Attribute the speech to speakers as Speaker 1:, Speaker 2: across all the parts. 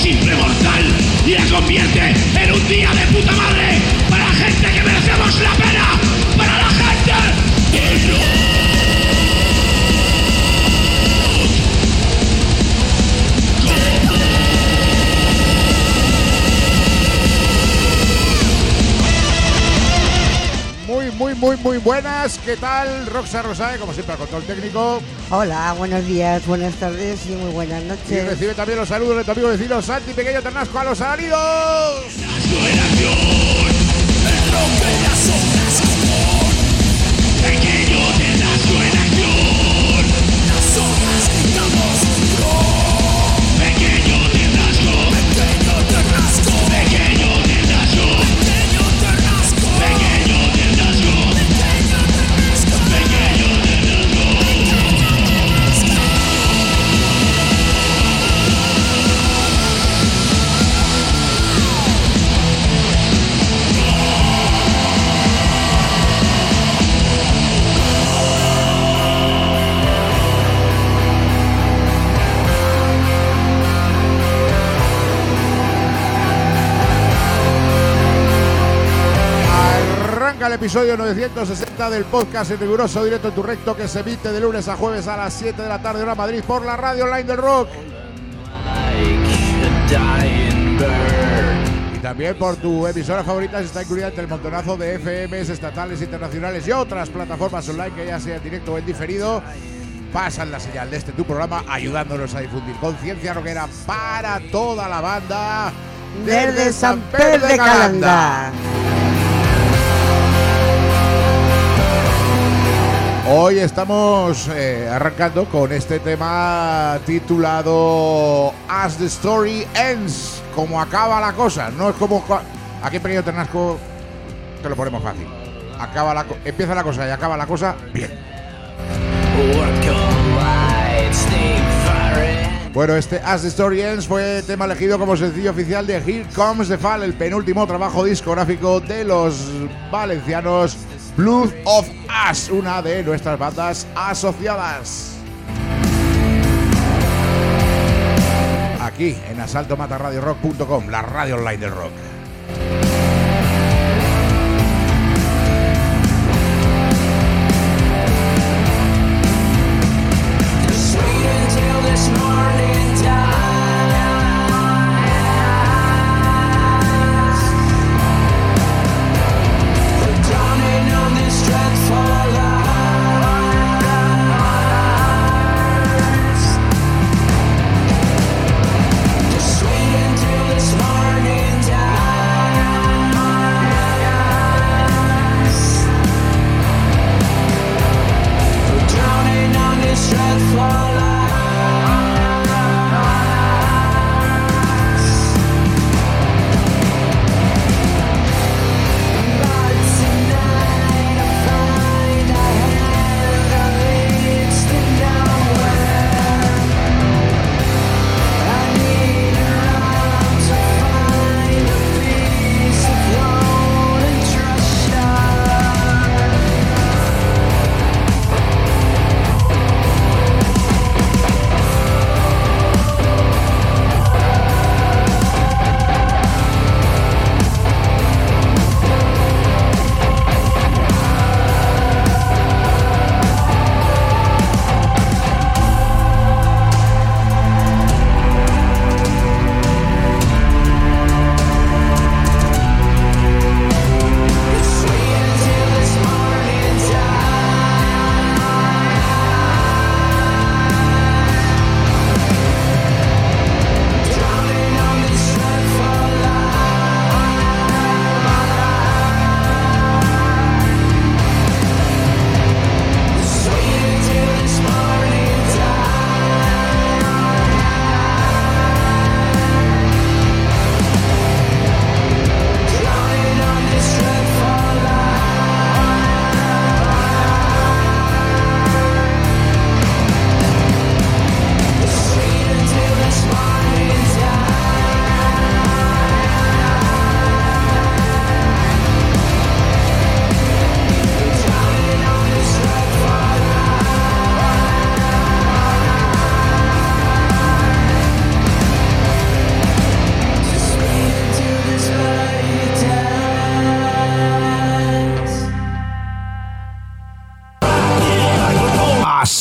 Speaker 1: simple mortal y la convierte en un día de puta madre para la gente que merecemos la pena, para la gente del rock.
Speaker 2: Muy buenas. ¿Qué tal? Roxa Rosae, como siempre, al control técnico.
Speaker 3: Hola, buenos días, buenas tardes y muy buenas noches.
Speaker 2: Y recibe también los saludos de tu amigo vecino Santi Pequeño Ternasco a los salarios. Pequeño Ternasco en acción. Las horas gritamos pro. Pequeño Ternasco. Pequeño Ternasco. Pequeño Ternasco. Pequeño Ternasco. Pequeño Ternasco. Pequeño el episodio 960 del podcast en riguroso directo en tu recto, que se emite de lunes a jueves a las 7 de la tarde hora Madrid por la radio online del rock y también por tu emisora favorita. Está incluida entre el montonazo de FMs estatales, internacionales y otras plataformas online que ya sea en directo o en diferido pasan la señal de este tu programa, ayudándonos a difundir conciencia rockera para toda la banda
Speaker 3: desde San Pedro de Calanda.
Speaker 2: Hoy estamos arrancando con este tema titulado As the Story Ends, como acaba la cosa. No es como aquí en Pequeño Ternasco te lo ponemos fácil. Empieza la cosa y acaba la cosa bien. Bueno, este As the Story Ends fue tema elegido como sencillo oficial de Here Comes the Fall, el penúltimo trabajo discográfico de los valencianos Blood of Us, una de nuestras bandas asociadas. Aquí en asaltomatarradiorock.com, la radio online del rock.
Speaker 4: Sweet until this morning dies.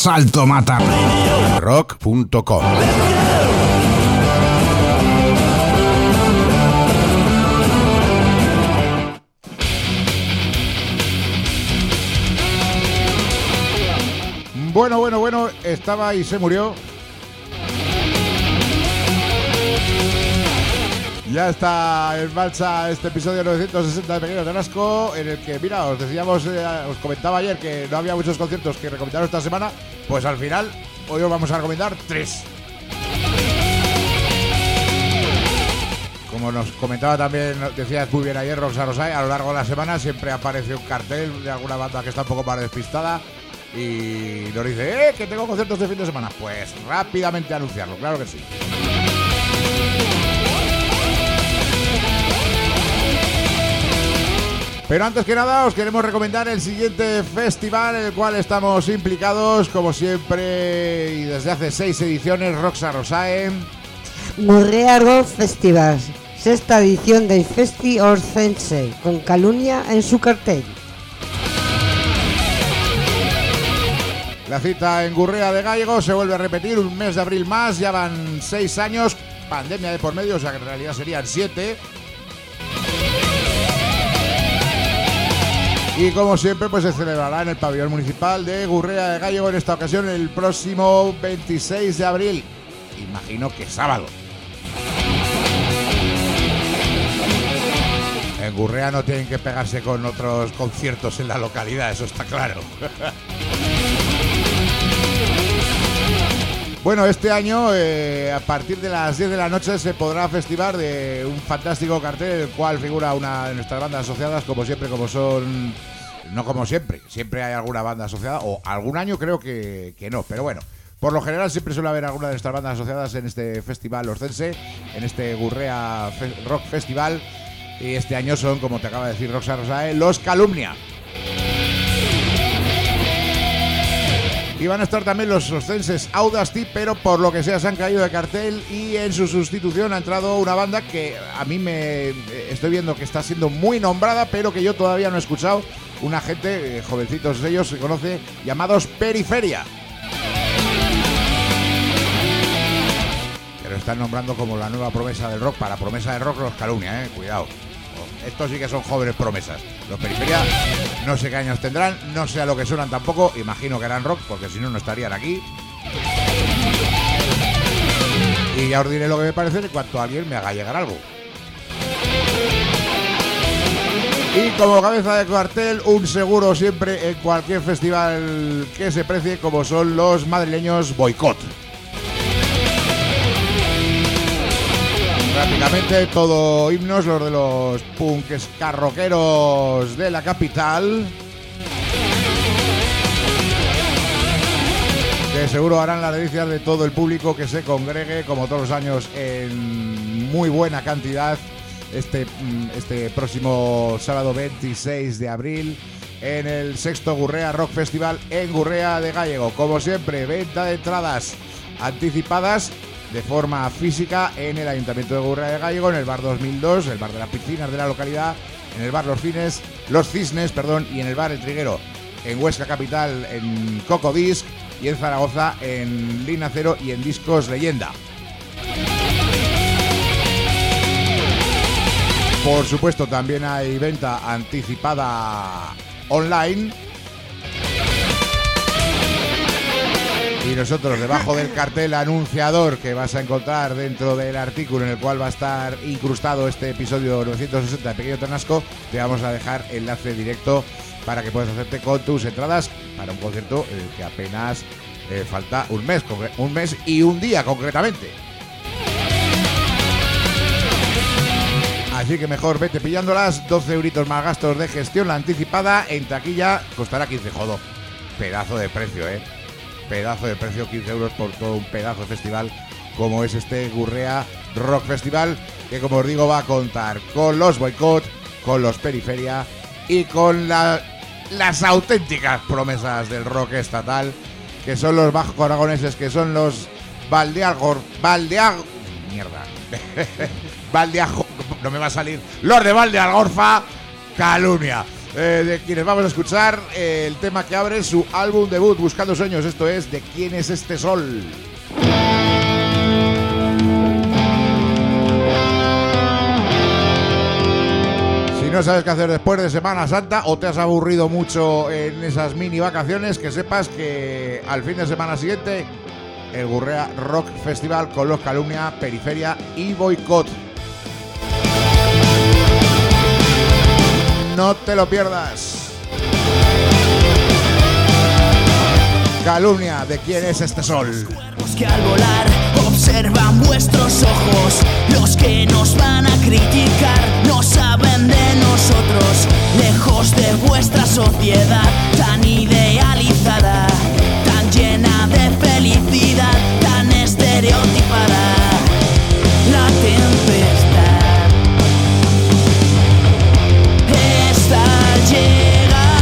Speaker 1: Salto Mata.
Speaker 2: Rock.com. Bueno, estaba y se murió. Ya está en marcha este episodio 960 de Pequeño Tarasco, en el que, mira, os decíamos, os comentaba ayer que no había muchos conciertos que recomendar esta semana, pues al final, hoy os vamos a recomendar 3. Como nos comentaba también, decías muy bien ayer, Roxa Rosay, a lo largo de la semana siempre aparece un cartel de alguna banda que está un poco más despistada y nos dice, que tengo conciertos de fin de semana. Pues rápidamente anunciarlo, claro que sí. Pero antes que nada os queremos recomendar el siguiente festival en el cual estamos implicados, como siempre, y desde hace 6 ediciones, Roxa Rosae.
Speaker 3: Gurrea Rock Festival, sexta edición del Festi Orcense, con Calumnia en su cartel.
Speaker 2: La cita en Gurrea de Gállego se vuelve a repetir un mes de abril más, ya van 6 años, pandemia de por medio, o sea que en realidad serían 7. Y como siempre, pues se celebrará en el pabellón municipal de Gurrea de Gállego, en esta ocasión el próximo 26 de abril. Imagino que sábado. En Gurrea no tienen que pegarse con otros conciertos en la localidad, eso está claro. Bueno, este año, a partir de las 10 de la noche, se podrá festivar de un fantástico cartel, en el cual figura una de nuestras bandas asociadas, como siempre, como son... No como siempre, siempre hay alguna banda asociada, o algún año creo que no, pero bueno, por lo general siempre suele haber alguna de nuestras bandas asociadas en este festival orcense, en este Gurrea Rock Festival, y este año son, como te acaba de decir Roxa Rosae, los Calumnia. Y van a estar también los orcenses Audacity, pero por lo que sea se han caído de cartel, y en su sustitución ha entrado una banda que a mí me estoy viendo que está siendo muy nombrada, pero que yo todavía no he escuchado. Una gente, jovencitos de ellos, se conoce, llamados Periferia. Pero están nombrando como la nueva promesa del rock. Para promesa del rock, los Calumnia, cuidado. Estos sí que son jóvenes promesas. Los Periferia, no sé qué años tendrán, no sé a lo que suenan tampoco. Imagino que harán rock, porque si no, no estarían aquí. Y ya os diré lo que me parece en cuanto alguien me haga llegar algo. Y como cabeza de cartel, un seguro siempre en cualquier festival que se precie, como son los madrileños Boicot. Prácticamente todo himnos, los de los punks carroqueros de la capital, que seguro harán las delicias de todo el público que se congregue, como todos los años, en muy buena cantidad este próximo sábado 26 de abril en el sexto Gurrea Rock Festival en Gurrea de Gállego. Como siempre, venta de entradas anticipadas de forma física en el Ayuntamiento de Gurrea de Gállego, en el Bar 2002, el bar de las piscinas de la localidad, en el Bar Los Cisnes, y en el Bar El Triguero, en Huesca Capital, en Coco Disc, y en Zaragoza, en Lina Cero y en Discos Leyenda. Por supuesto, también hay venta anticipada online. Y nosotros, debajo del cartel anunciador que vas a encontrar dentro del artículo en el cual va a estar incrustado este episodio 960 de Pequeño Tarasco, te vamos a dejar enlace directo para que puedas hacerte con tus entradas para un concierto que apenas falta un mes y un día concretamente. Así que mejor vete pillándolas. 12 euritos más gastos de gestión, la anticipada en taquilla costará 15 jodo. Pedazo de precio, pedazo de precio, 15 euros por todo un pedazo de festival como es este Gurrea Rock Festival, que como os digo va a contar con los Boicot, con los Periferia y con las auténticas promesas del rock estatal, que son los bajos aragoneses, que son los no me va a salir, los de Valdealgorfa, Calumnia. de quienes vamos a escuchar el tema que abre su álbum debut, Buscando Sueños. Esto es ¿De quién es este sol? Si no sabes qué hacer después de Semana Santa o te has aburrido mucho en esas mini vacaciones, que sepas que al fin de semana siguiente el Gurrea Rock Festival con Los Calumnia, Periferia y Boicot. No te lo pierdas. Calumnia, ¿de quién es este sol?
Speaker 4: Que al volar observan vuestros ojos, los que nos van a criticar no saben de nosotros, lejos de vuestra sociedad tan idealizada, tan llena de felicidad, tan estereotipada. La tempestad está al llegar.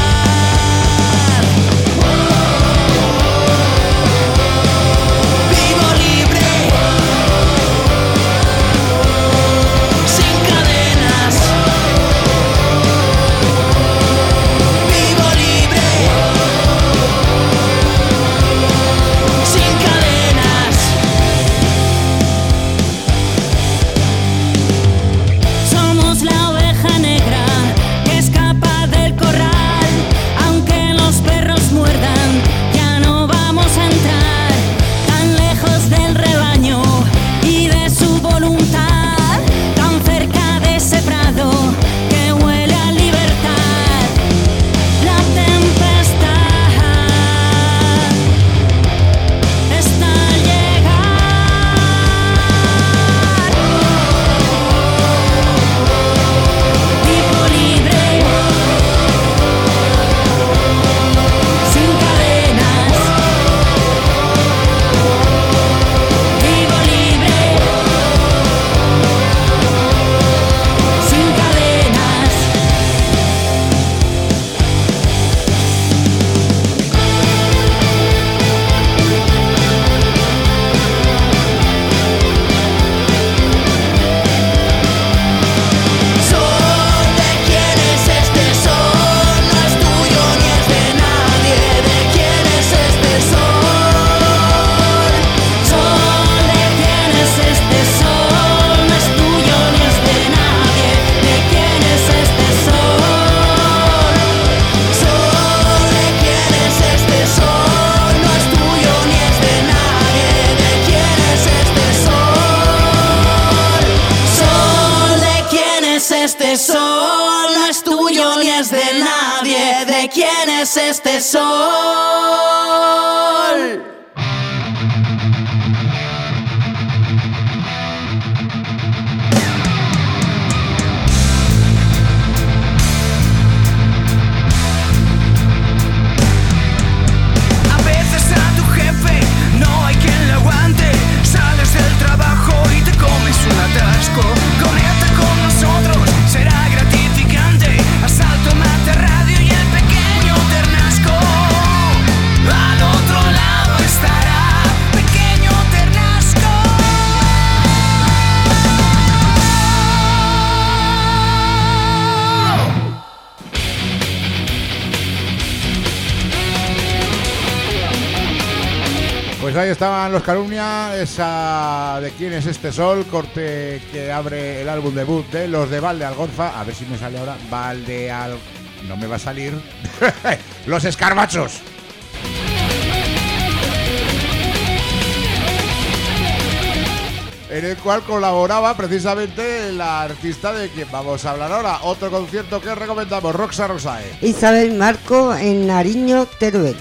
Speaker 4: Este sol no es tuyo ni es de nadie. ¿De quién es este sol? A veces a tu jefe no hay quien le aguante. Sales del trabajo y te comes un atasco. Conecta con nosotros, será gratificante. Asalto, mate, radio y el pequeño ternasco. Al otro lado estará pequeño ternasco.
Speaker 2: Pues ahí estaban Los Calumnia, esa ¿De quién es este sol? Corte que abre el álbum debut de los de Valde Algorfa. A ver si me sale ahora. No me va a salir. Los Escarbachos. En el cual colaboraba precisamente la artista de quien vamos a hablar ahora. Otro concierto que recomendamos, Roxa Rosae.
Speaker 3: Isabel Marco en Nariño, Teruel.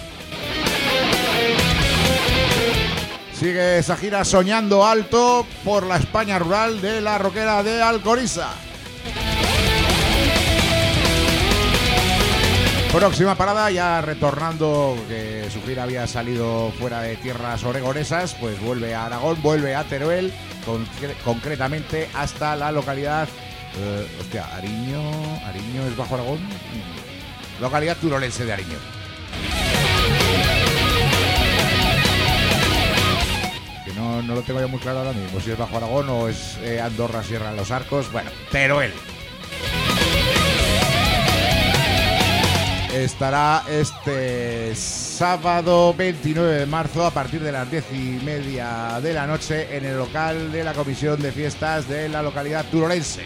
Speaker 2: Sigue esa gira soñando alto por la España rural de la roquera de Alcoriza. Próxima parada, ya retornando, que su gira había salido fuera de tierras oregonesas, pues vuelve a Aragón, vuelve a Teruel, concretamente hasta la localidad, Ariño es bajo Aragón, localidad turolense de Ariño. Que no lo tengo yo muy claro ahora mismo, si es bajo Aragón o es Andorra, Sierra de los Arcos, bueno, Teruel. estará este sábado 29 de marzo a partir de las 10:30 de la noche en el local de la Comisión de Fiestas de la localidad turolense.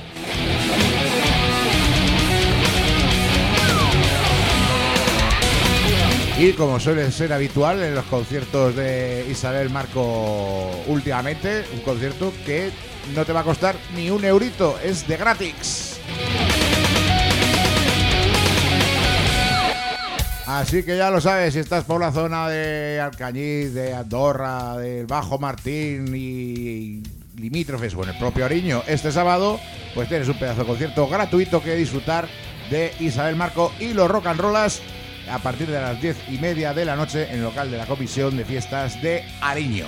Speaker 2: Y como suele ser habitual en los conciertos de Isabel Marco últimamente, un concierto que no te va a costar ni un eurito, es de gratis. Así que ya lo sabes, si estás por la zona de Alcañiz, de Andorra, del Bajo Martín y limítrofes o en el propio Ariño, este sábado, pues tienes un pedazo de concierto gratuito que disfrutar de Isabel Marco y los Rock and Rollas a partir de las 10:30 de la noche en el local de la Comisión de Fiestas de Ariño.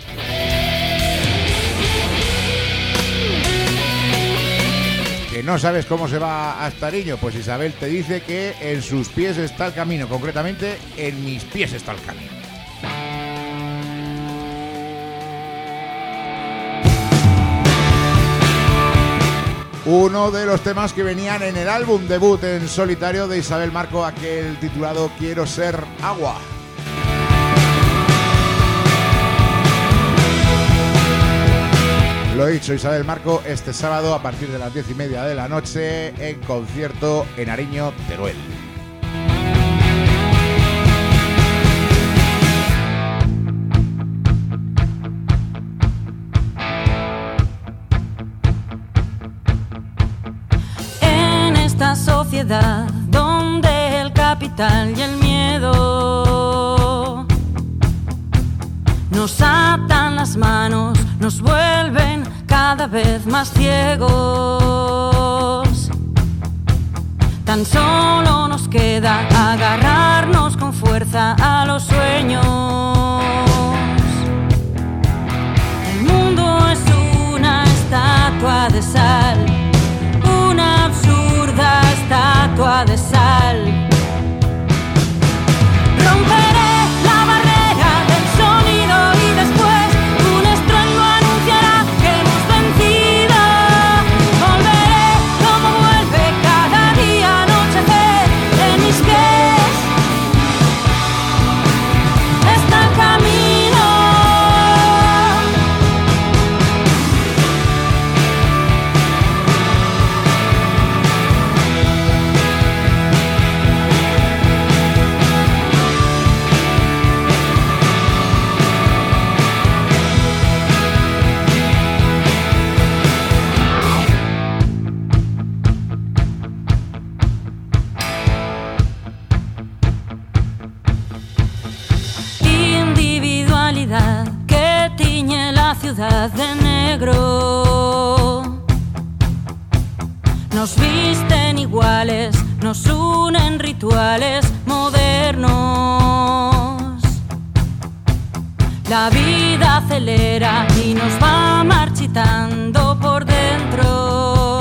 Speaker 2: ¿Que no sabes cómo se va hasta Ariño? Pues Isabel te dice que en sus pies está el camino, concretamente en mis pies está el camino. Uno de los temas que venían en el álbum debut en solitario de Isabel Marco, aquel titulado Quiero ser agua. Lo he dicho, Isabel Marco este sábado a partir de las 10:30 de la noche en concierto en Ariño, Teruel.
Speaker 5: Sociedad donde el capital y el miedo nos atan las manos, nos vuelven cada vez más ciegos. Tan solo nos queda agarrarnos con fuerza a los sueños. El mundo es una estatua de sal, una absurda estatua de sal. Romperé la barrera del sonido y después un estruendo anunciará que hemos vencido. Volveré como vuelve cada día anochecer en mis pies. Está el camino. Que tiñe la ciudad de negro. Nos visten iguales, nos unen rituales modernos. La vida acelera y nos va marchitando por dentro.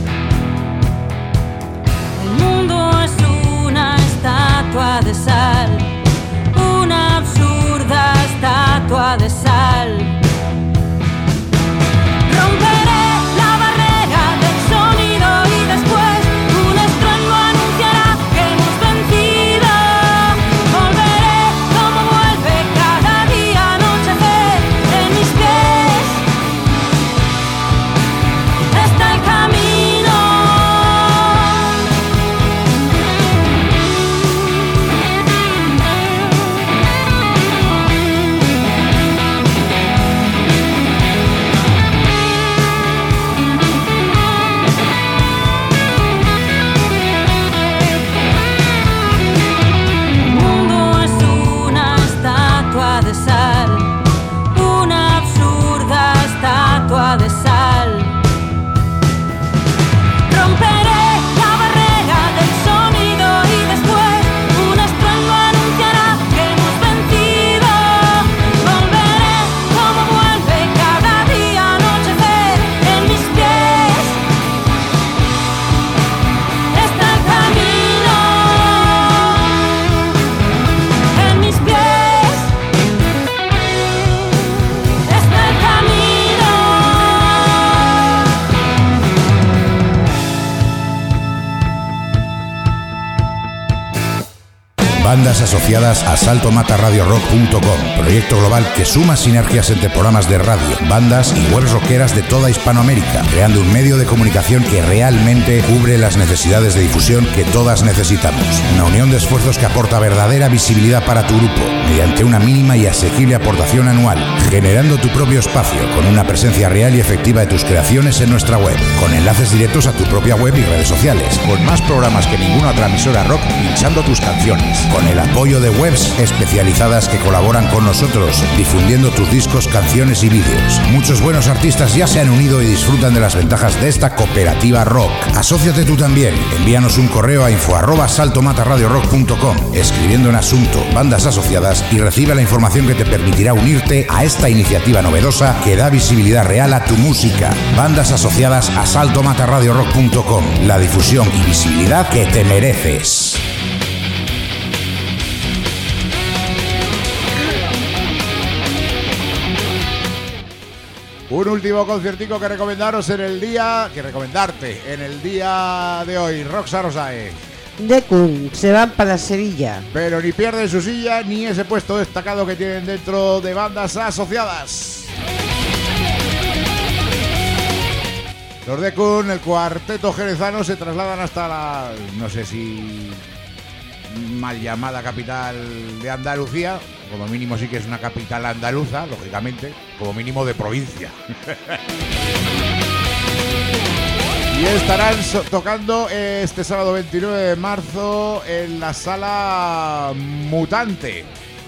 Speaker 5: El mundo es una estatua de sal, una absurda estatua de sal. Romperé la barrera del sonido y después un estruendo anunciará que hemos vencido. Volveré como vuelve cada día anochecer en mis pies.
Speaker 2: Bandas asociadas a saltomatarradiorock.com, proyecto global que suma sinergias entre programas de radio, bandas y webs rockeras de toda Hispanoamérica, creando un medio de comunicación que realmente cubre las necesidades de difusión que todas necesitamos. Una unión de esfuerzos que aporta verdadera visibilidad para tu grupo, mediante una mínima y asequible aportación anual, generando tu propio espacio con una presencia real y efectiva de tus creaciones en nuestra web, con enlaces directos a tu propia web y redes sociales, con más programas que ninguna otra emisora rock pinchando tus canciones, con el apoyo de webs especializadas que colaboran con nosotros, difundiendo tus discos, canciones y vídeos. Muchos buenos artistas ya se han unido y disfrutan de las ventajas de esta cooperativa rock. Asóciate tú también. Envíanos un correo a info@saltomatarradiorock.com, escribiendo en asunto Bandas Asociadas, y recibe la información que te permitirá unirte a esta iniciativa novedosa que da visibilidad real a tu música. Bandas asociadas a saltomatarradiorock.com, la difusión y visibilidad que te mereces. Un último conciertico que recomendarte en el día de hoy. Roxa Rosae.
Speaker 3: Dekun se van para Sevilla.
Speaker 2: Pero ni pierden su silla ni ese puesto destacado que tienen dentro de Bandas Asociadas. Los Dekun, el cuarteto jerezano, se trasladan hasta la, no sé si mal llamada capital de Andalucía. Como mínimo sí que es una capital andaluza, lógicamente, como mínimo de provincia. Y estarán tocando este sábado 29 de marzo en la Sala Mutante.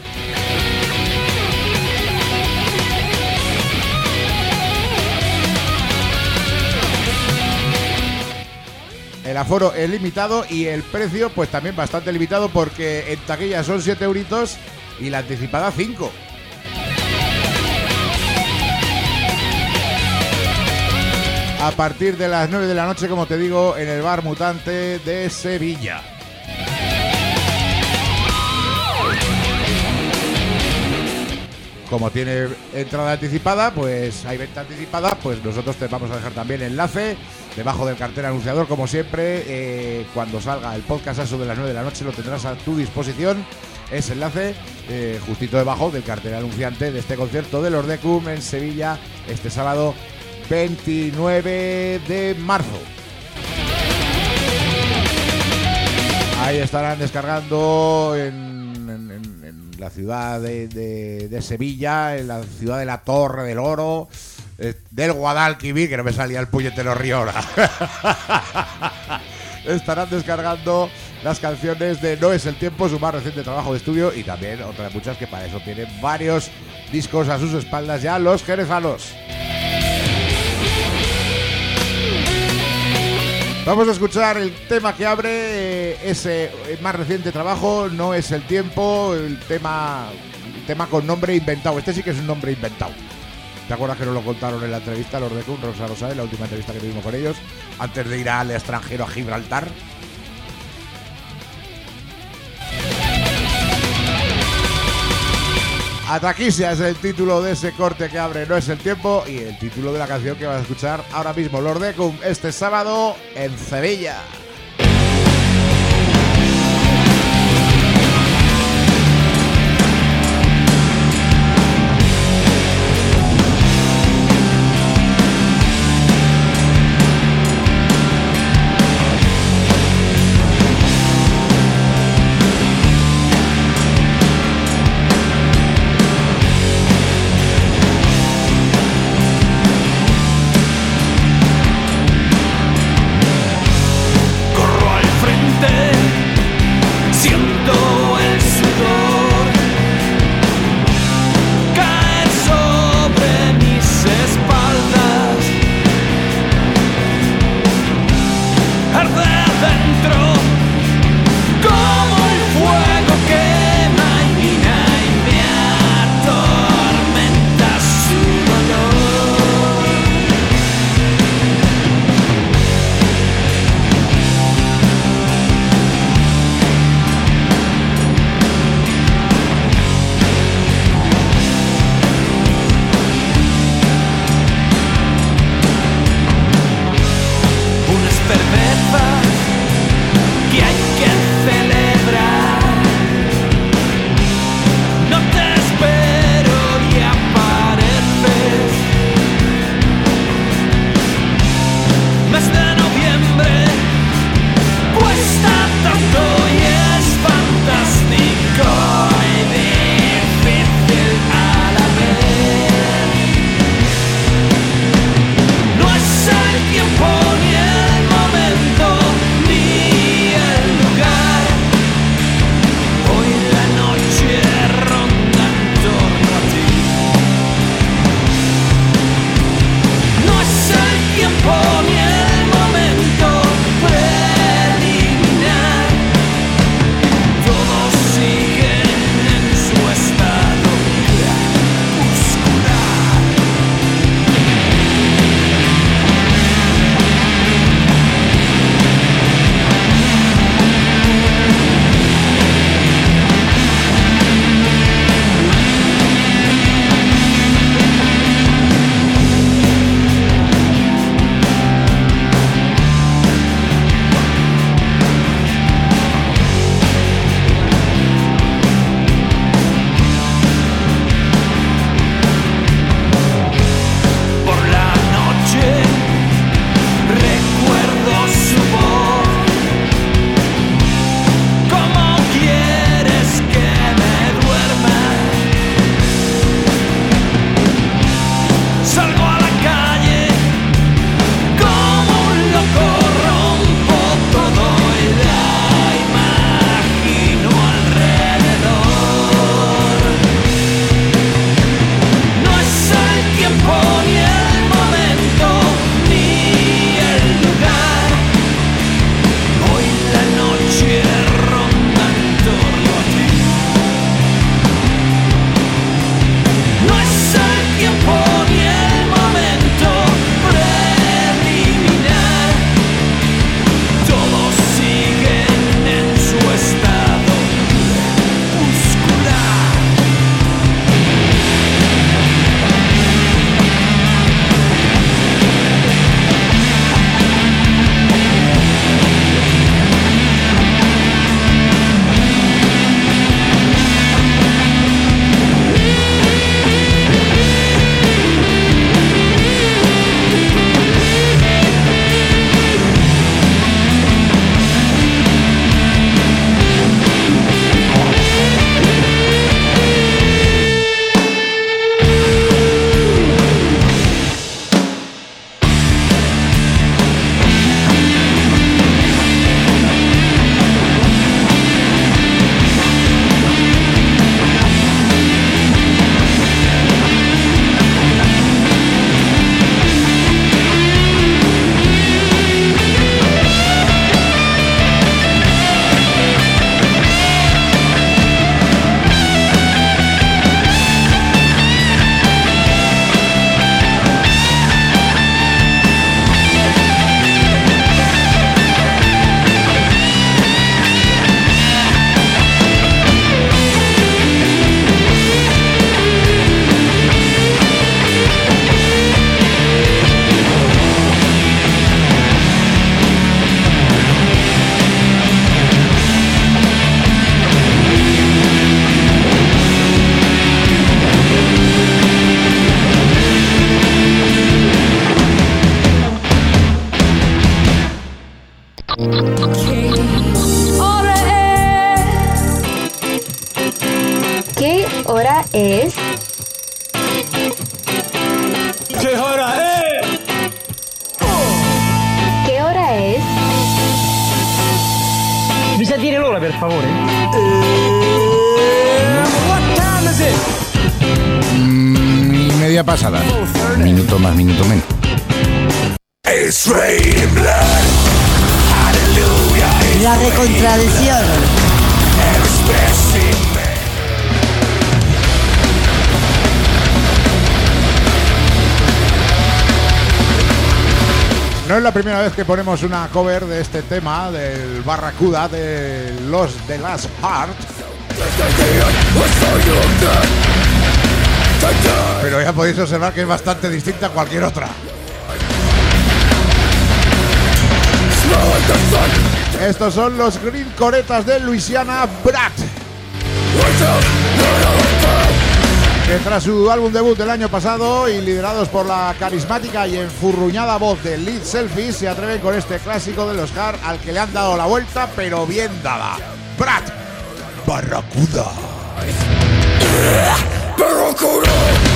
Speaker 2: El aforo es limitado y el precio pues también bastante limitado, porque en taquilla son 7 euritos y la anticipada 5. A partir de las 9 de la noche, como te digo, en el Bar Mutante de Sevilla. Como tiene entrada anticipada, pues hay venta anticipada, pues nosotros te vamos a dejar también enlace debajo del cartel anunciador, como siempre. Cuando salga el podcast a eso de las 9 de la noche lo tendrás a tu disposición, ese enlace justito debajo del cartel anunciante de este concierto de los Dekun en Sevilla este sábado 29 de marzo. Ahí estarán descargando en la ciudad de Sevilla, en la ciudad de la Torre del Oro, del Guadalquivir, que no me salía el puñetero río ahora. Estarán descargando las canciones de No es el tiempo, su más reciente trabajo de estudio, y también otra de muchas que para eso tienen varios discos a sus espaldas ya los jerezanos. Vamos a escuchar el tema que abre ese más reciente trabajo, No es el tiempo, el tema con nombre inventado. Este sí que es un nombre inventado. ¿Te acuerdas que nos lo contaron en la entrevista los Dekun, Rosa Rosae, la última entrevista que tuvimos con ellos, antes de ir al extranjero, a Gibraltar? Ataquisia es el título de ese corte que abre No es el tiempo, y el título de la canción que vas a escuchar ahora mismo, los Dekun, este sábado en Sevilla.
Speaker 6: ¿Qué hora es?
Speaker 1: ¿Qué hora es?
Speaker 6: ¿Qué hora es?
Speaker 7: Mi sa dire l'ora, per favore?
Speaker 1: What time is it?
Speaker 2: Y media pasada. Minuto más, minuto menos.
Speaker 1: It's raining blood. Hallelujah.
Speaker 3: La recontradicción.
Speaker 2: No es la primera vez que ponemos una cover de este tema del Barracuda de los The Last Heart. Pero ya podéis observar que es bastante distinta a cualquier otra. Estos son los Green Coretas de Louisiana Brat, que tras su álbum debut del año pasado y liderados por la carismática y enfurruñada voz de Lead Selfie, se atreven con este clásico de los hard al que le han dado la vuelta, pero bien dada. Brat, Barracuda. Barracuda.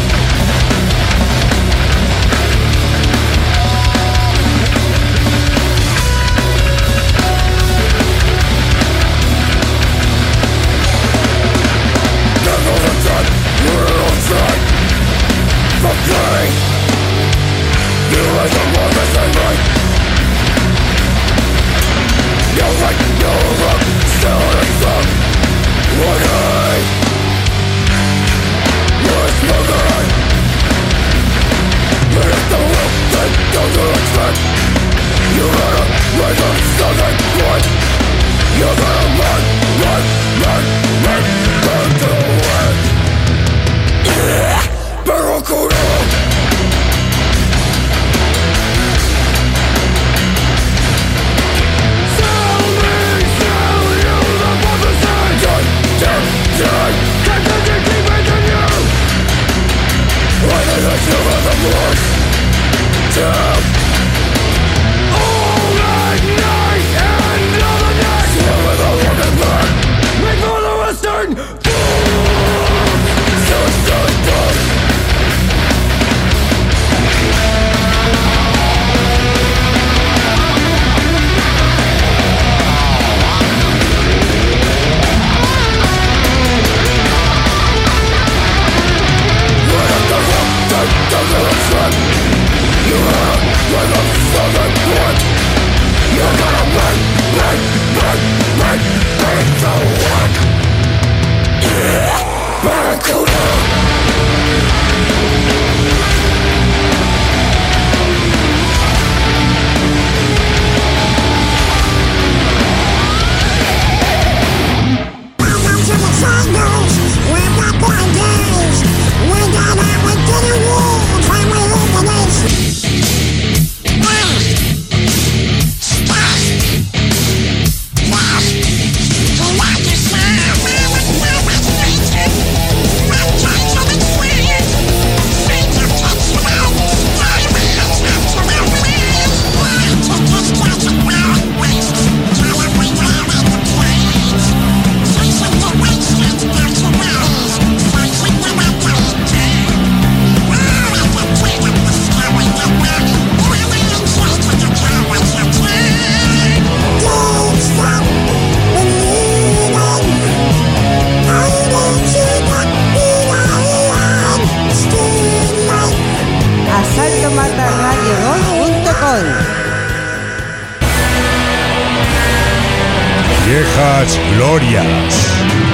Speaker 2: Viejas glorias.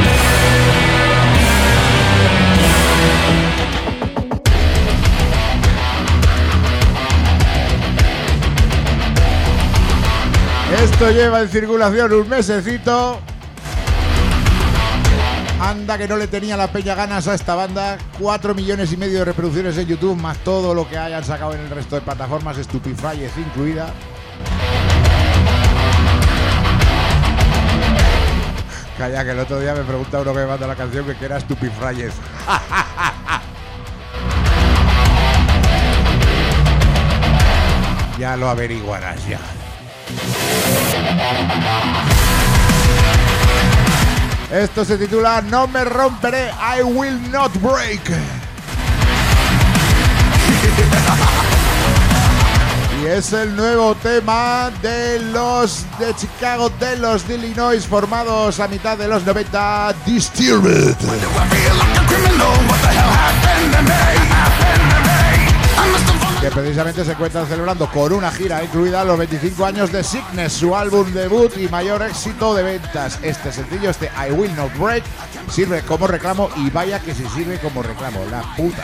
Speaker 2: Esto lleva en circulación un mesecito. Anda que no le tenía la peña ganas a esta banda. 4,5 millones de reproducciones en YouTube, más todo lo que hayan sacado en el resto de plataformas, Stupefy incluida. Calla, que el otro día me pregunta uno que me manda la canción que era Stupefy. Ya lo averiguarás ya. Esto se titula No me romperé, I will not break. Y es el nuevo tema de los de Chicago, de los de Illinois, formados a mitad de los 90, Disturbed. Que precisamente se encuentran celebrando con una gira incluida los 25 años de Sickness, su álbum debut y mayor éxito de ventas. Este sencillo, este I Will Not Break, sirve como reclamo, y vaya que si sirve como reclamo, la puta.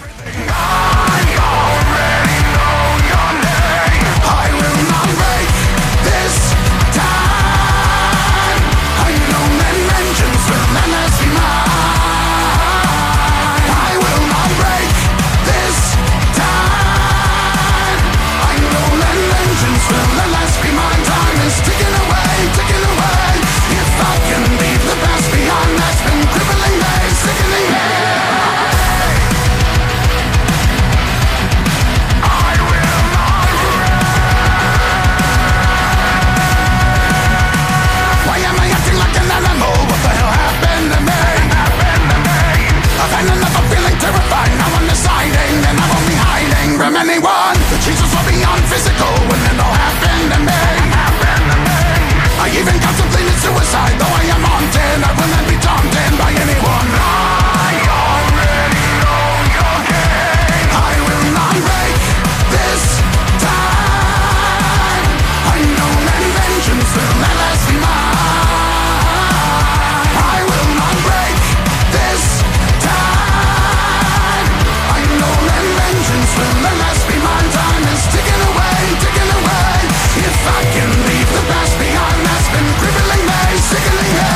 Speaker 8: From anyone, the Jesus will be physical when it all happened to me. I even contemplated suicide, though I am haunted. I will not be daunted by anyone. I already know your game. I will not break this time. I know that vengeance will at last be mine. I will not break this time. I know that vengeance will at last be mine. Time is ticking away, ticking away. If I can leave the past behind, that's been crippling me, sickening me.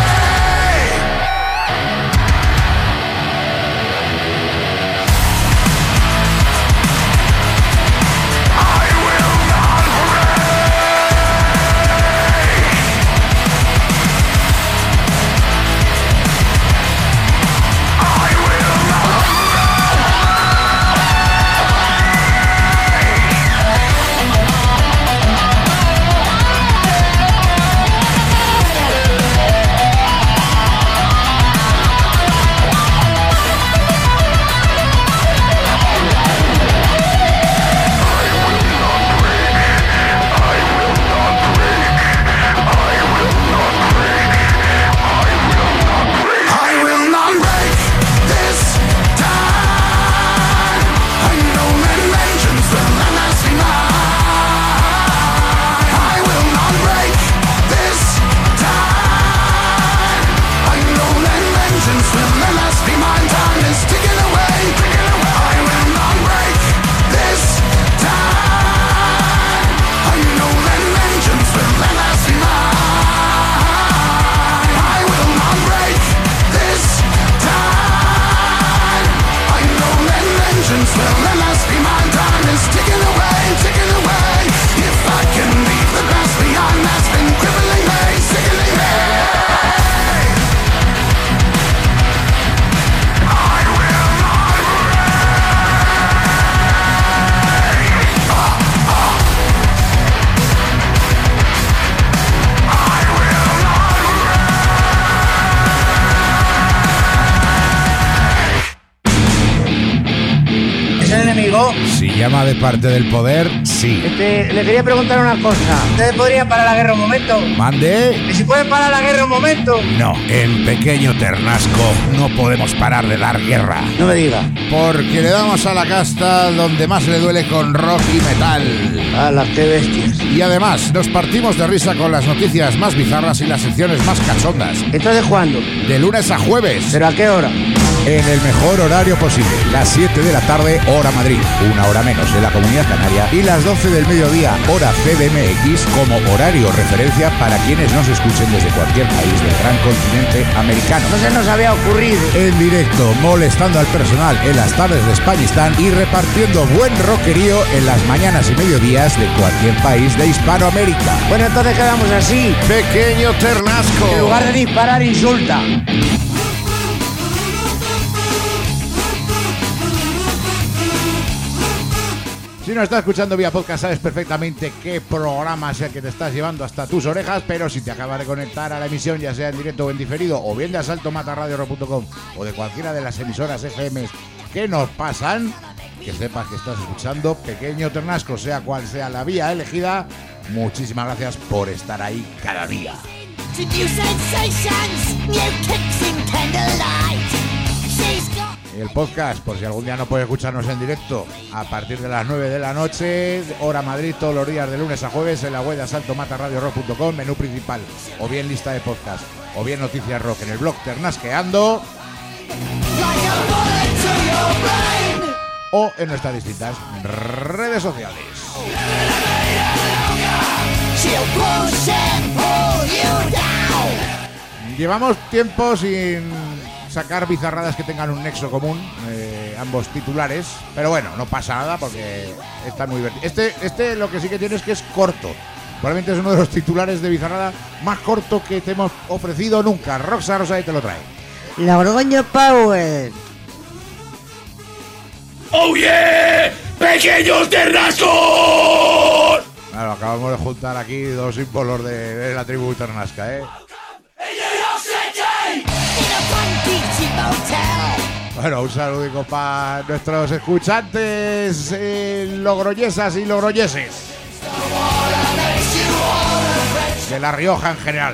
Speaker 2: Si llama de parte del poder, sí.
Speaker 7: Le quería preguntar una cosa. ¿Ustedes podrían parar la guerra un momento?
Speaker 2: ¿Mande?
Speaker 7: ¿Y si pueden parar la guerra un momento?
Speaker 2: No, en Pequeño Ternasco no podemos parar de dar guerra.
Speaker 7: No me diga.
Speaker 2: Porque le damos a la casta donde más le duele con rock y metal.
Speaker 7: ¡Hala, qué bestias!
Speaker 2: Y además nos partimos de risa con las noticias más bizarras y las secciones más cachondas.
Speaker 7: ¿Entonces cuándo?
Speaker 2: De lunes a jueves.
Speaker 7: ¿Pero a qué hora?
Speaker 2: En el mejor horario posible, las 7 de la tarde, hora Madrid, una hora menos en la Comunidad Canaria, y las 12 del mediodía, hora CDMX, como horario referencia para quienes nos escuchen desde cualquier país del gran continente americano.
Speaker 7: No se nos había ocurrido.
Speaker 2: En directo, molestando al personal en las tardes de Españistán y repartiendo buen rockerío en las mañanas y mediodías de cualquier país de Hispanoamérica.
Speaker 7: Bueno, entonces quedamos así.
Speaker 2: Pequeño Ternasco.
Speaker 7: En lugar de disparar, insulta.
Speaker 2: Si nos estás escuchando vía podcast, sabes perfectamente qué programa es el que te estás llevando hasta tus orejas, pero si te acabas de conectar a la emisión, ya sea en directo o en diferido, o bien de asaltomatarradio.com o de cualquiera de las emisoras FM que nos pasan, que sepas que estás escuchando Pequeño Ternasco, sea cual sea la vía elegida. Muchísimas gracias por estar ahí cada día. El podcast, por si algún día no puedes escucharnos en directo, a partir de las 9 de la noche, hora Madrid, todos los días de lunes a jueves, en la web de asaltomatarradiorock.com, menú principal, o bien lista de podcast, o bien noticias rock en el blog Ternasqueando, o en nuestras distintas redes sociales. Llevamos tiempo sin sacar bizarradas que tengan un nexo común, ambos titulares, pero bueno, no pasa nada porque está muy divertido. Este lo que sí que tiene es que es corto. Probablemente es uno de los titulares de bizarrada más corto que te hemos ofrecido nunca. Roxa Rosadi te lo trae.
Speaker 3: Logroño Power.
Speaker 1: ¡Oh yeah! ¡Pequeños Ternascos!
Speaker 2: Claro, acabamos de juntar aquí dos símbolos de la tribu ternasca, ¿eh? Bueno, un saludico para nuestros escuchantes logroñesas y logroñeses de La Rioja en general.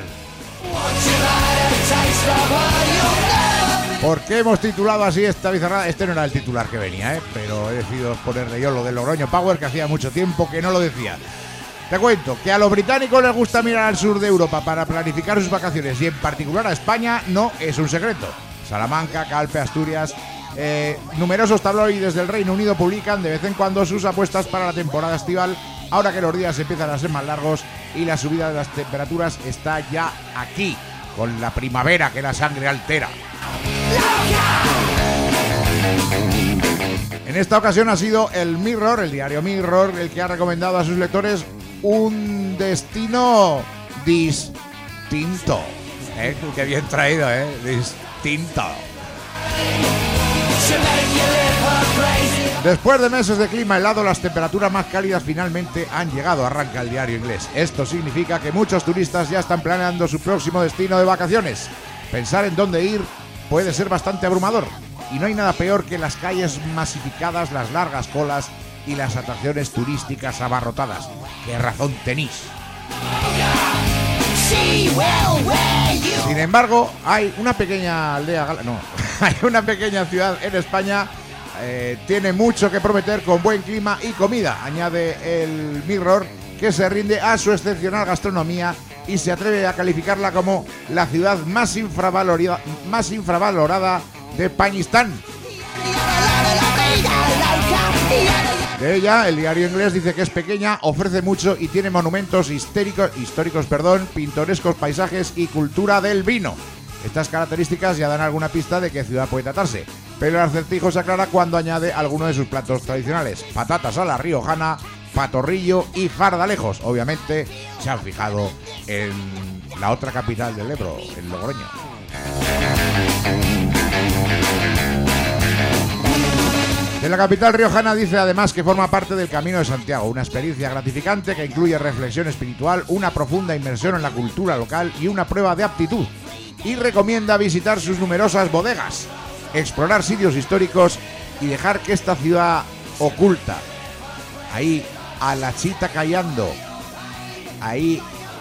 Speaker 2: ¿Por qué hemos titulado así esta bizarrada? Este no era el titular que venía, pero he decidido ponerle yo lo del Logroño Power, que hacía mucho tiempo que no lo decía. Te cuento que a los británicos les gusta mirar al sur de Europa para planificar sus vacaciones, y en particular a España no es un secreto. Salamanca, Calpe, Asturias, numerosos tabloides del Reino Unido publican de vez en cuando sus apuestas para la temporada estival, ahora que los días empiezan a ser más largos y la subida de las temperaturas está ya aquí, con la primavera que la sangre altera. En esta ocasión ha sido el Mirror, el diario Mirror, el que ha recomendado a sus lectores un destino distinto. Qué bien traído, distinto. Después de meses de clima helado, las temperaturas más cálidas finalmente han llegado, arranca el diario inglés. Esto significa que muchos turistas ya están planeando su próximo destino de vacaciones. Pensar en dónde ir puede ser bastante abrumador, y no hay nada peor que las calles masificadas, las largas colas y las atracciones turísticas abarrotadas. ¿Qué razón tenéis? Sin embargo, hay una pequeña aldea, hay una pequeña ciudad en España, tiene mucho que prometer con buen clima y comida, añade el Mirror, que se rinde a su excepcional gastronomía y se atreve a calificarla como la ciudad más infravalorada de Pañistán. De ella, el diario inglés dice que es pequeña, ofrece mucho y tiene monumentos históricos, pintorescos paisajes y cultura del vino. Estas características ya dan alguna pista de qué ciudad puede tratarse, pero el acertijo se aclara cuando añade alguno de sus platos tradicionales: patatas a la riojana, patorrillo y fardalejos. Obviamente se han fijado en la otra capital del Ebro, en Logroño. De la capital riojana dice además que forma parte del Camino de Santiago, una experiencia gratificante que incluye reflexión espiritual, una profunda inmersión en la cultura local y una prueba de aptitud. Y recomienda visitar sus numerosas bodegas, explorar sitios históricos y dejar que esta ciudad oculta, ahí a la chita callando, ahí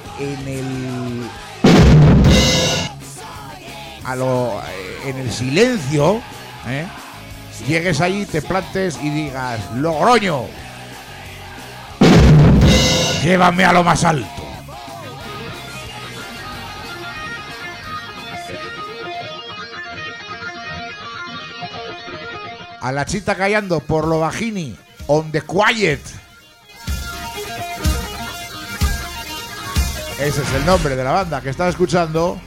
Speaker 2: en el silencio, llegues allí, te plantes y digas: Logroño, llévame a lo más alto. A la chita callando por lo bajini, on the quiet. Ese es el nombre de la banda que estás escuchando.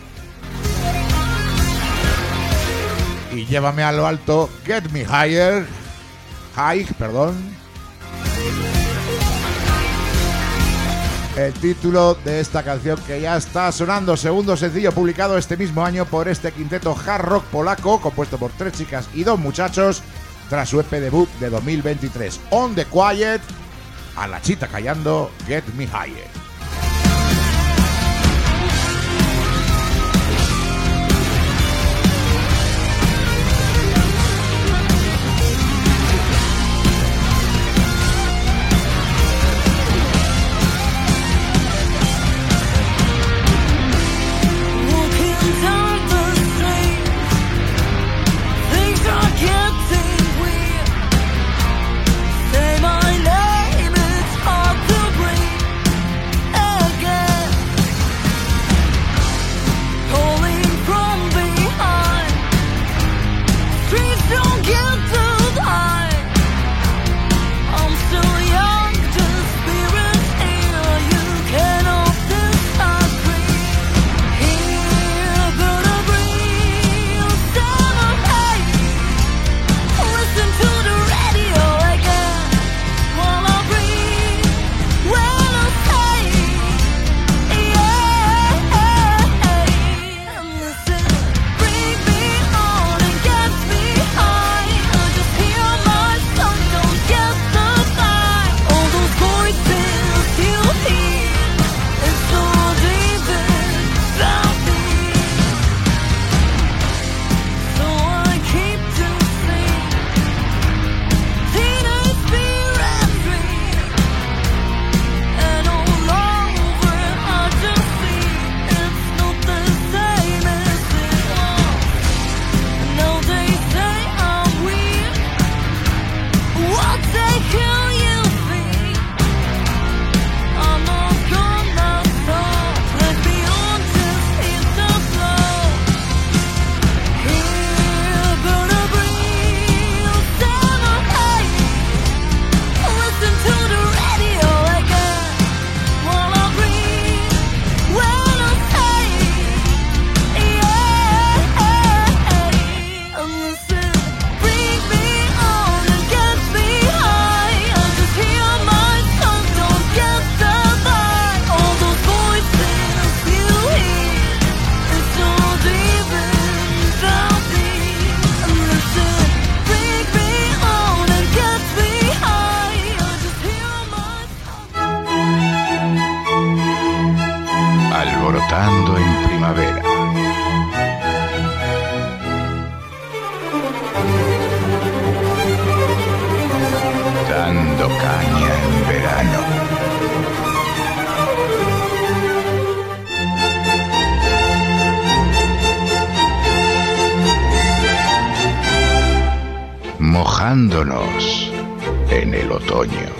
Speaker 2: Y llévame a lo alto, Get Me Higher. El título de esta canción que ya está sonando, segundo sencillo publicado este mismo año por este quinteto hard rock polaco, compuesto por 3 chicas y 2 muchachos, tras su EP debut de 2023, On the Quiet, a la chita callando, Get Me Higher.
Speaker 9: Alborotando en primavera. Dando caña en verano. Mojándonos en el otoño.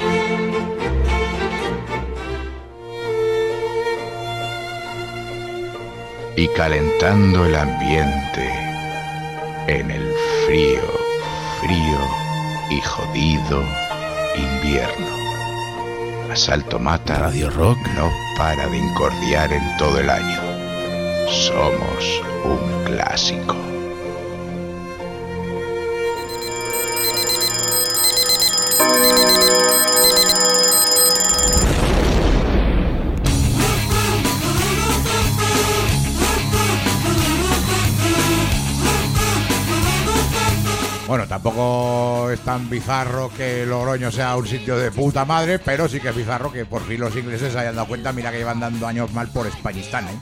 Speaker 9: Y calentando el ambiente en el frío, frío y jodido invierno. Asalto Mata
Speaker 1: Radio Rock
Speaker 9: no para de incordiar en todo el año. Somos un clásico.
Speaker 2: Bueno, tampoco es tan bizarro que Logroño sea un sitio de puta madre, pero sí que es bizarro que por fin los ingleses se hayan dado cuenta, mira que llevan dando años mal por Españistán, ¿eh?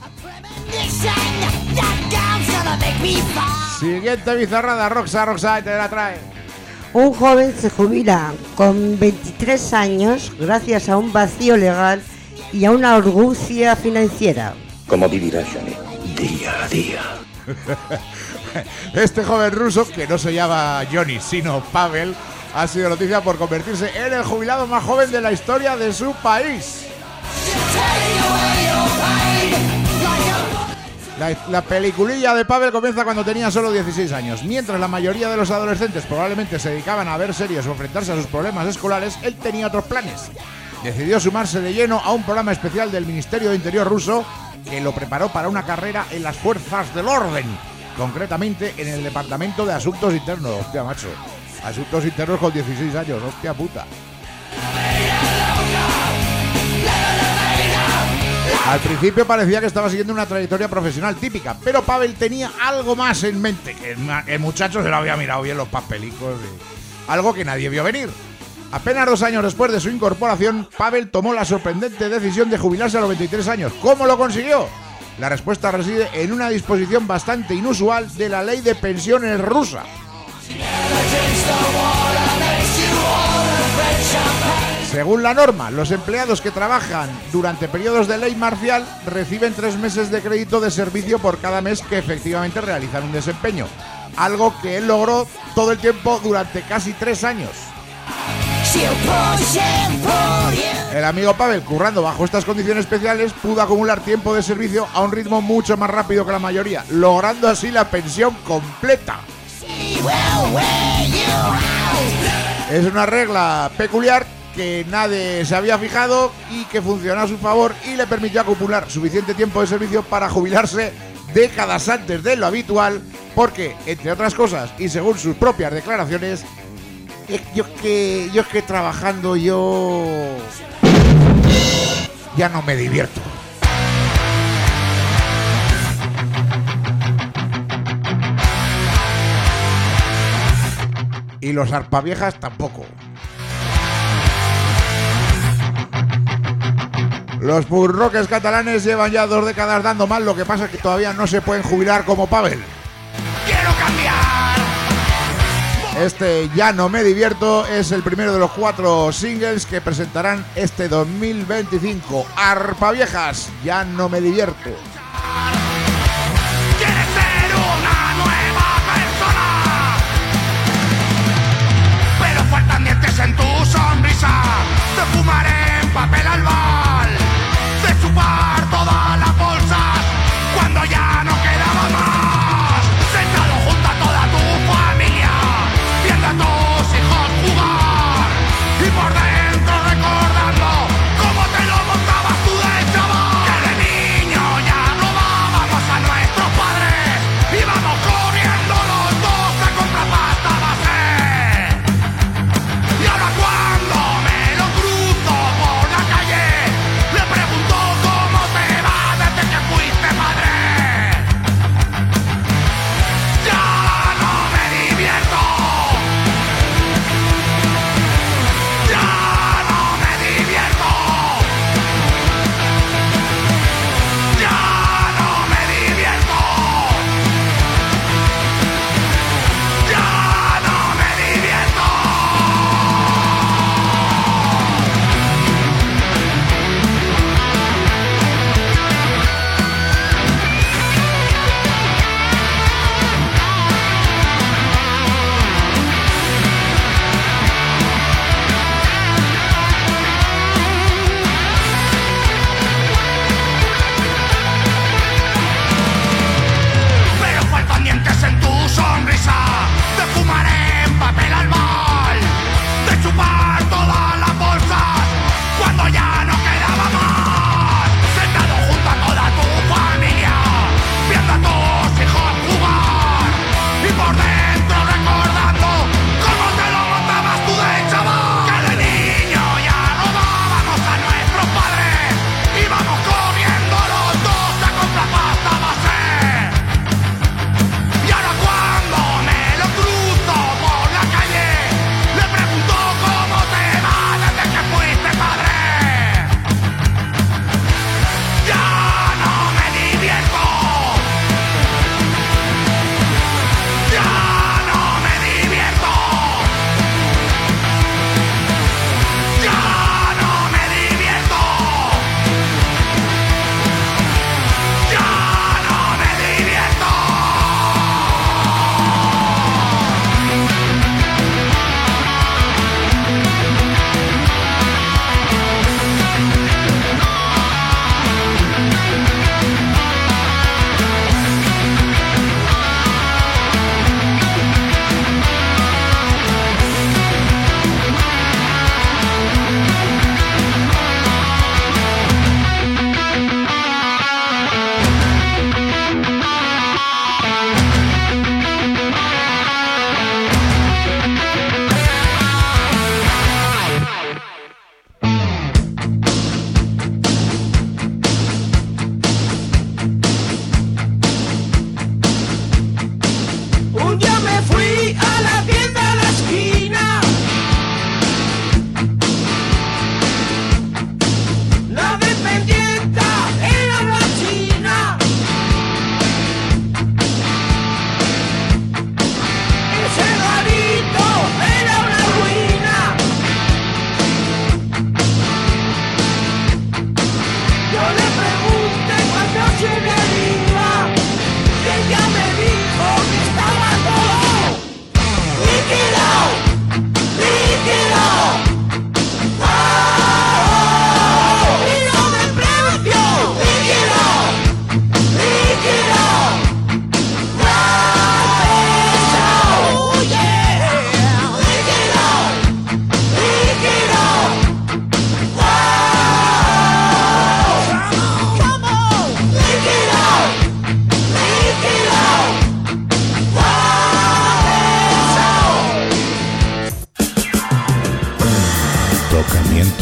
Speaker 2: Siguiente bizarrada, Roxa, te la trae.
Speaker 3: Un joven se jubila con 23 años gracias a un vacío legal y a una argucia financiera.
Speaker 10: ¿Cómo vivirá Johnny? Día a día.
Speaker 2: Este joven ruso, que no se llama Johnny, sino Pavel, ha sido noticia por convertirse en el jubilado más joven de la historia de su país. La peliculilla de Pavel comienza cuando tenía solo 16 años. Mientras la mayoría de los adolescentes probablemente se dedicaban a ver series o enfrentarse a sus problemas escolares, él tenía otros planes. Decidió sumarse de lleno a un programa especial del Ministerio de Interior ruso que lo preparó para una carrera en las fuerzas del orden, concretamente en el Departamento de Asuntos Internos. Hostia, macho. Asuntos Internos con 16 años, hostia puta. Al principio parecía que estaba siguiendo una trayectoria profesional típica, pero Pavel tenía algo más en mente. El muchacho se lo había mirado bien los papelicos algo que nadie vio venir. Apenas 2 años después de su incorporación, Pavel tomó la sorprendente decisión de jubilarse a los 23 años. ¿Cómo lo consiguió? La respuesta reside en una disposición bastante inusual de la ley de pensiones rusa. Según la norma, los empleados que trabajan durante periodos de ley marcial reciben 3 meses de crédito de servicio por cada mes que efectivamente realizan un desempeño, algo que él logró todo el tiempo durante casi 3 años. El amigo Pavel, currando bajo estas condiciones especiales, pudo acumular tiempo de servicio a un ritmo mucho más rápido que la mayoría, logrando así la pensión completa. Es una regla peculiar que nadie se había fijado y que funcionó a su favor y le permitió acumular suficiente tiempo de servicio para jubilarse décadas antes de lo habitual, porque, entre otras cosas, y según sus propias declaraciones, yo es que trabajando yo ya no me divierto. Y los arpaviejas tampoco. Los punk rockers catalanes llevan ya 2 décadas dando mal, lo que pasa es que todavía no se pueden jubilar como Pavel.
Speaker 1: ¡Quiero cambiar!
Speaker 2: Este Ya no me divierto es el primero de los 4 singles que presentarán este 2025. Arpaviejas, Ya no me divierto.
Speaker 1: ¡Quieres ser una nueva persona! Pero faltan dientes en tu sonrisa. Te fumaré en papel albal. De chupar todas las bolsas cuando ya no quedaba más. Sentado junto a toda tu familia, viendo a tus hijos jugar y por dentro recordando cómo te lo montabas tú de chaval. Que de niño ya robábamos a nuestros padres, íbamos corriendo los dos a contrapasta base. Y ahora cuando me lo cruzo por la calle,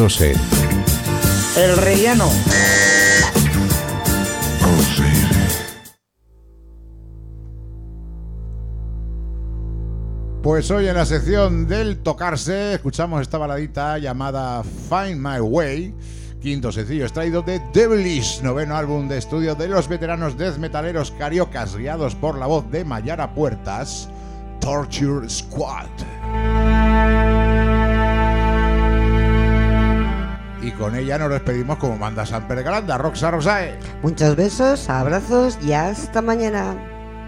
Speaker 9: centrándose.
Speaker 7: El relleno.
Speaker 2: Pues hoy en la sección del tocarse escuchamos esta baladita llamada Find My Way, quinto sencillo extraído de Devilish, noveno álbum de estudio de los veteranos death metaleros cariocas guiados por la voz de Mayara Puertas, Torture Squad. Y con ella nos despedimos como manda Samper Granda, Roxa Rosae.
Speaker 3: Muchos besos, abrazos y hasta mañana.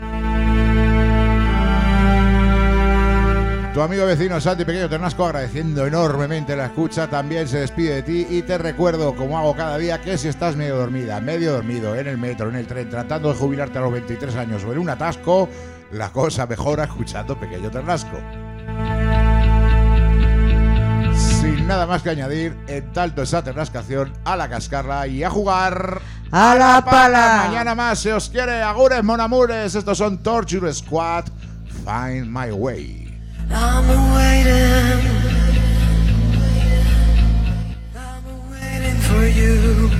Speaker 2: Tu amigo vecino Santi Pequeño Ternasco, agradeciendo enormemente la escucha, también se despide de ti y te recuerdo, como hago cada día, que si estás medio dormida, medio dormido, en el metro, en el tren, tratando de jubilarte a los 23 años o en un atasco, la cosa mejora escuchando Pequeño Ternasco. Sin nada más que añadir, en tanto esa ternascación, a la cascarla y a jugar
Speaker 3: a la pala.
Speaker 2: Mañana más, se os quiere, agures, monamures. Estos son Torture Squad, Find My Way.
Speaker 4: I'm waiting for you.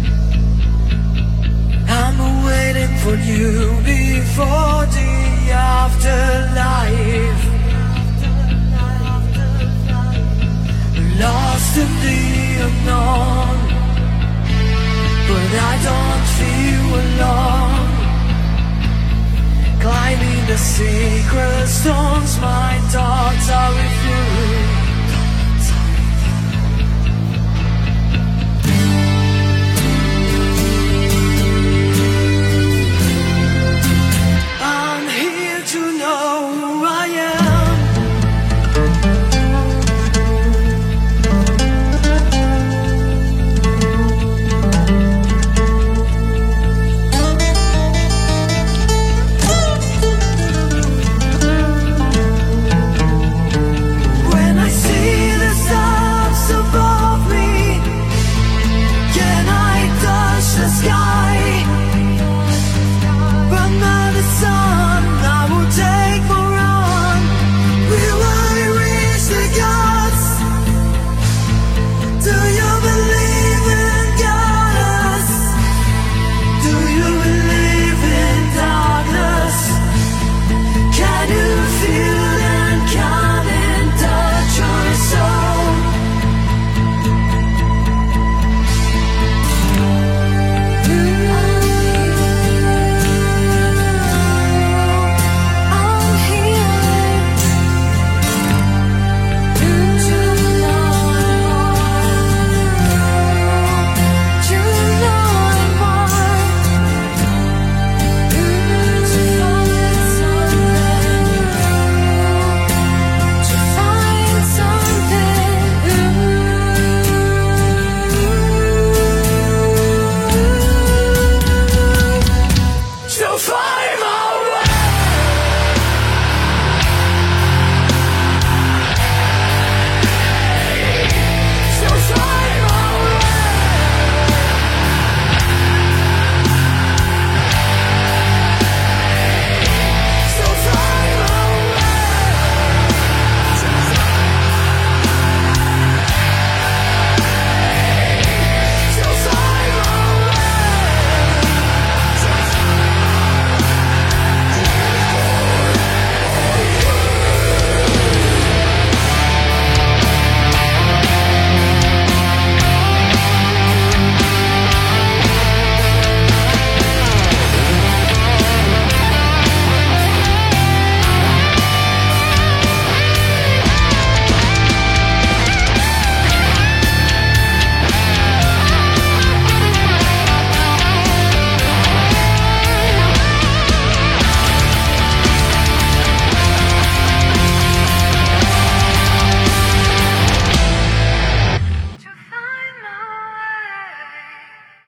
Speaker 4: I'm waiting for you before the afterlife. Lost in the unknown, but I don't feel alone. Climbing the secret stones, my thoughts are with you.